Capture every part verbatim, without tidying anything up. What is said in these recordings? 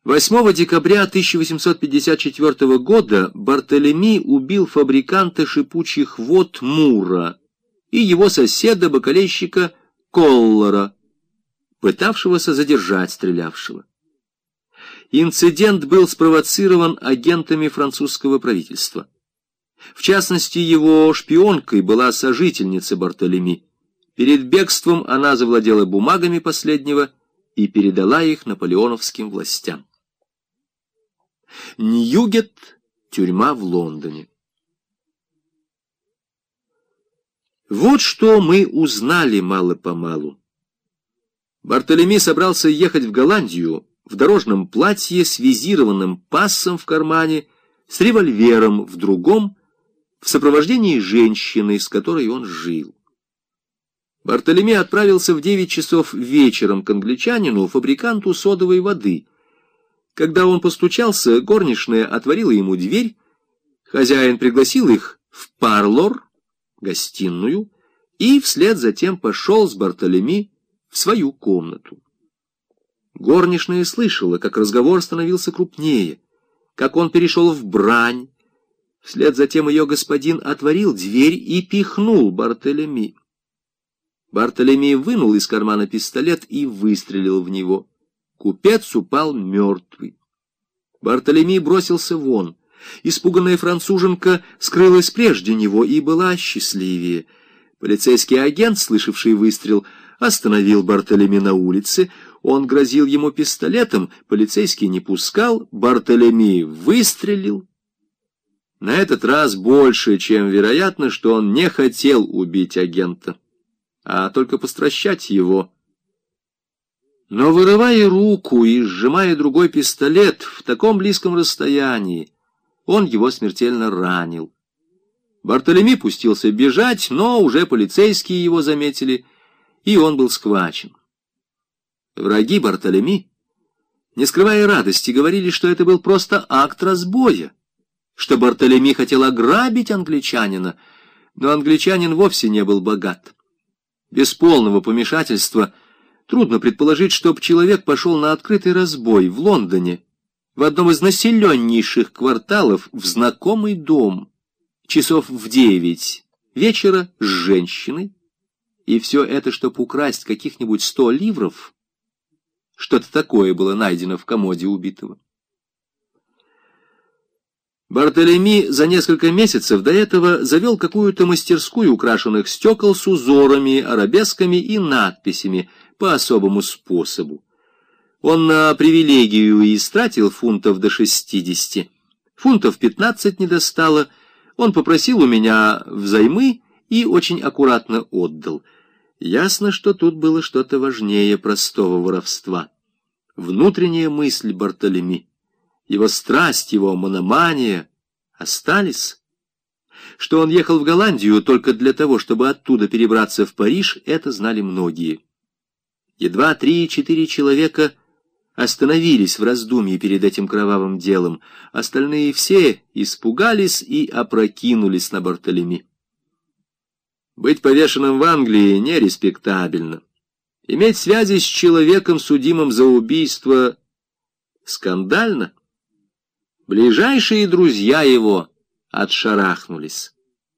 восьмого декабря тысяча восемьсот пятьдесят четвёртого года Бартолеми убил фабриканта шипучих вод Мура и его соседа-бакалейщика Коллора, пытавшегося задержать стрелявшего. Инцидент был спровоцирован агентами французского правительства. В частности, его шпионкой была сожительница Бартолеми. Перед бегством она завладела бумагами последнего и передала их наполеоновским властям. Ньюгет, тюрьма в Лондоне. Вот что мы узнали мало-помалу. Бартолеми собрался ехать в Голландию в дорожном платье с визированным пассом в кармане, с револьвером в другом, в сопровождении женщины, с которой он жил. Бартолеми отправился в девять часов вечером к англичанину, фабриканту содовой воды. Когда он постучался, горничная отворила ему дверь, хозяин пригласил их в парлор, гостиную, и вслед за тем пошел с Бартолеми в свою комнату. Горничная слышала, как разговор становился крупнее, как он перешел в брань. Вслед за тем ее господин отворил дверь и пихнул Бартолеми. Бартолеми вынул из кармана пистолет и выстрелил в него. Купец упал мертвый. Бартолеми бросился вон. Испуганная француженка скрылась прежде него и была счастливее. Полицейский агент, слышавший выстрел, остановил Бартолеми на улице. Он грозил ему пистолетом, полицейский не пускал, Бартолеми выстрелил. На этот раз больше, чем вероятно, что он не хотел убить агента, а только постращать его. Но, вырывая руку и сжимая другой пистолет в таком близком расстоянии, он его смертельно ранил. Бартолеми пустился бежать, но уже полицейские его заметили, и он был схвачен. Враги Бартолеми, не скрывая радости, говорили, что это был просто акт разбоя, что Бартолеми хотел ограбить англичанина, но англичанин вовсе не был богат. Без полного помешательства трудно предположить, чтоб человек пошел на открытый разбой в Лондоне, в одном из населеннейших кварталов, в знакомый дом, часов в девять вечера с женщиной, и все это, чтоб украсть каких-нибудь сто ливров. Что-то такое было найдено в комоде убитого. Бартолеми за несколько месяцев до этого завел какую-то мастерскую украшенных стекол с узорами, арабесками и надписями по особому способу. Он на привилегию истратил фунтов до шестидесяти. Фунтов пятнадцать не достало. Он попросил у меня взаймы и очень аккуратно отдал. Ясно, что тут было что-то важнее простого воровства. Внутренняя мысль Бартолеми, его страсть, его мономания остались. Что он ехал в Голландию только для того, чтобы оттуда перебраться в Париж, это знали многие. Едва три-четыре человека остановились в раздумье перед этим кровавым делом. Остальные все испугались и опрокинулись на Бартолеми. Быть повешенным в Англии нереспектабельно. Иметь связи с человеком, судимым за убийство, скандально. Ближайшие друзья его отшарахнулись.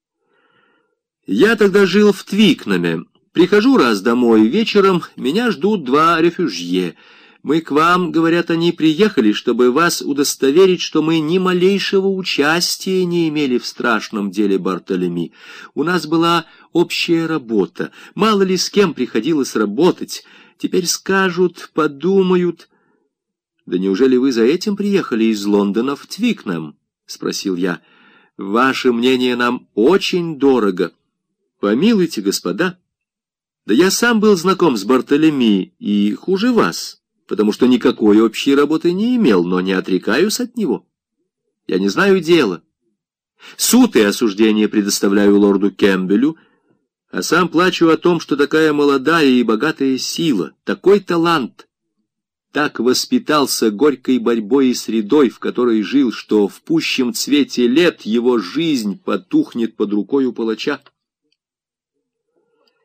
Я тогда жил в Твикнаме. Прихожу раз домой вечером, меня ждут два рефюжье. Мы к вам, говорят они, приехали, чтобы вас удостоверить, что мы ни малейшего участия не имели в страшном деле Бартолеми. У нас была общая работа, мало ли с кем приходилось работать. Теперь скажут, подумают. «Да неужели вы за этим приехали из Лондона в Твикнам?» — спросил я. «Ваше мнение нам очень дорого. Помилуйте, господа. Да я сам был знаком с Бартолеми и хуже вас, потому что никакой общей работы не имел, но не отрекаюсь от него. Я не знаю дела. Суд и осуждение предоставляю лорду Кэмпбеллю, а сам плачу о том, что такая молодая и богатая сила, такой талант, так воспитался горькой борьбой и средой, в которой жил, что в пущем цвете лет его жизнь потухнет под рукой у палача.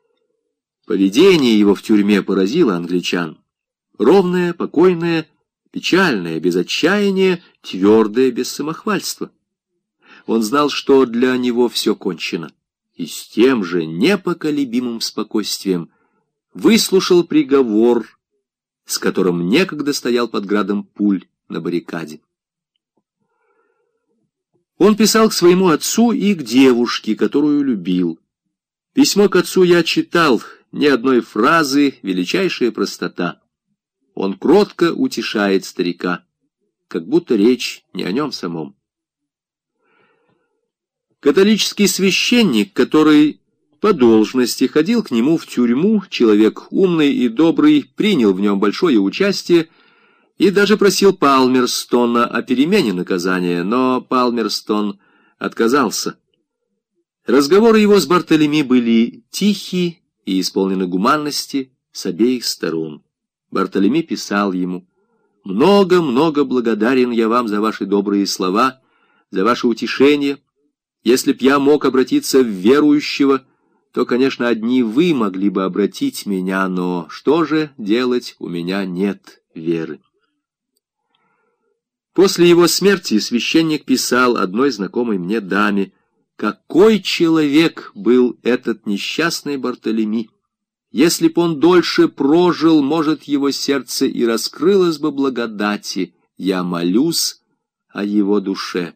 Поведение его в тюрьме поразило англичан. Ровное, покойное печальное без отчаяния, твердое без самохвальства. Он знал, что для него все кончено, и с тем же непоколебимым спокойствием выслушал приговор, с которым некогда стоял под градом пуль на баррикаде. Он писал к своему отцу и к девушке, которую любил. Письмо к отцу я читал, ни одной фразы, величайшая простота. Он кротко утешает старика, как будто речь не о нем самом. Католический священник, который по должности ходил к нему в тюрьму, человек умный и добрый, принял в нем большое участие и даже просил Палмерстона о перемене наказания, но Палмерстон отказался. Разговоры его с Бартолеми были тихие и исполнены гуманности с обеих сторон. Бартолеми писал ему: «Много-много благодарен я вам за ваши добрые слова, за ваше утешение. Если б я мог обратиться в верующего, то, конечно, одни вы могли бы обратить меня, но что же делать, у меня нет веры». После его смерти священник писал одной знакомой мне даме: «Какой человек был этот несчастный Бартолеми! Если б он дольше прожил, может, его сердце и раскрылось бы благодати. Я молюсь о его душе».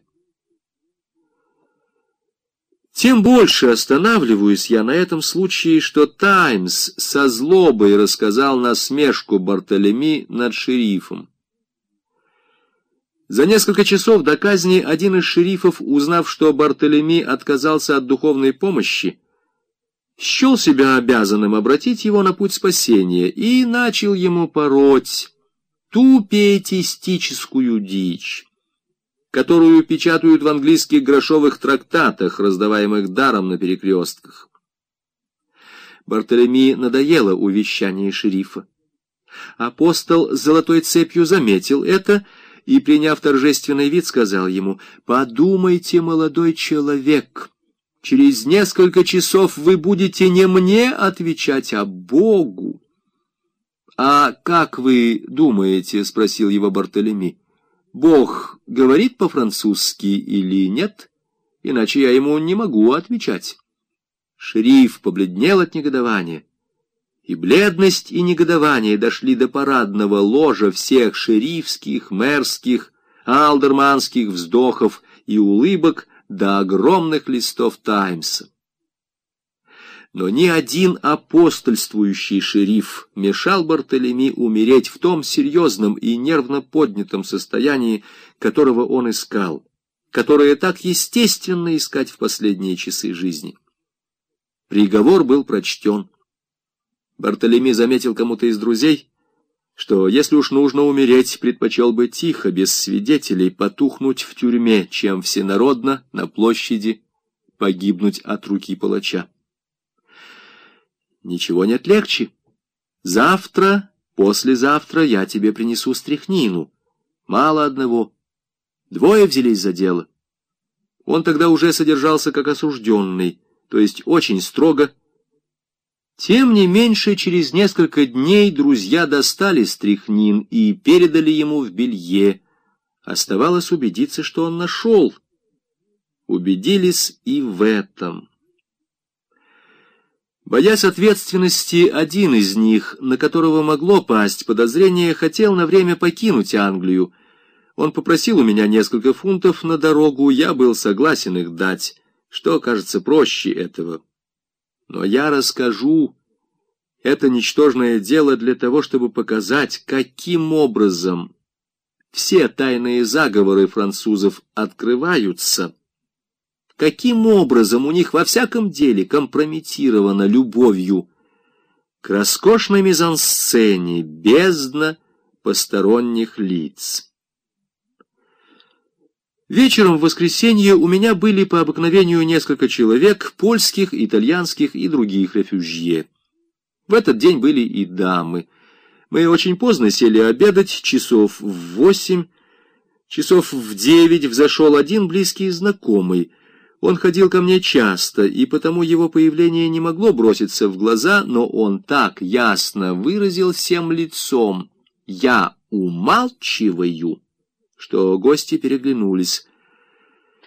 Тем больше останавливаюсь я на этом случае, что «Таймс» со злобой рассказал насмешку Бартолеми над шерифом. За несколько часов до казни один из шерифов, узнав, что Бартолеми отказался от духовной помощи, счел себя обязанным обратить его на путь спасения и начал ему пороть ту пиетистическую дичь, которую печатают в английских грошовых трактатах, раздаваемых даром на перекрестках. Бартолеми надоело увещание шерифа. Апостол с золотой цепью заметил это и, приняв торжественный вид, сказал ему: «Подумайте, молодой человек, через несколько часов вы будете не мне отвечать, а Богу». «А как вы думаете, — спросил его Бартолеми, — Бог говорит по-французски или нет? Иначе я ему не могу отвечать». Шериф побледнел от негодования, и бледность и негодование дошли до парадного ложа всех шерифских, мэрских, алдерманских вздохов и улыбок до огромных листов «Таймса». Но ни один апостольствующий шериф мешал Бартолеми умереть в том серьезном и нервно поднятом состоянии, которого он искал, которое так естественно искать в последние часы жизни. Приговор был прочтен. Бартолеми заметил кому-то из друзей, что, если уж нужно умереть, предпочел бы тихо, без свидетелей, потухнуть в тюрьме, чем всенародно на площади погибнуть от руки палача. «Ничего нет легче. Завтра, послезавтра я тебе принесу стряхнину. Мало одного. Двое взялись за дело». Он тогда уже содержался как осужденный, то есть очень строго. Тем не меньше, через несколько дней друзья достали стряхнин и передали ему в белье. Оставалось убедиться, что он нашел. Убедились и в этом. Боясь ответственности, один из них, на которого могло пасть подозрение, хотел на время покинуть Англию. Он попросил у меня несколько фунтов на дорогу, я был согласен их дать, что кажется проще этого. Но я расскажу это ничтожное дело для того, чтобы показать, каким образом все тайные заговоры французов открываются, каким образом у них во всяком деле компрометировано любовью к роскошной мизансцене бездна посторонних лиц. Вечером в воскресенье у меня были по обыкновению несколько человек, польских, итальянских и других рефюжье. В этот день были и дамы. Мы очень поздно сели обедать, часов в восемь. Часов в девять взошел один близкий знакомый. Он ходил ко мне часто, и потому его появление не могло броситься в глаза, но он так ясно выразил всем лицом: «Я умалчиваю, что гости переглянулись.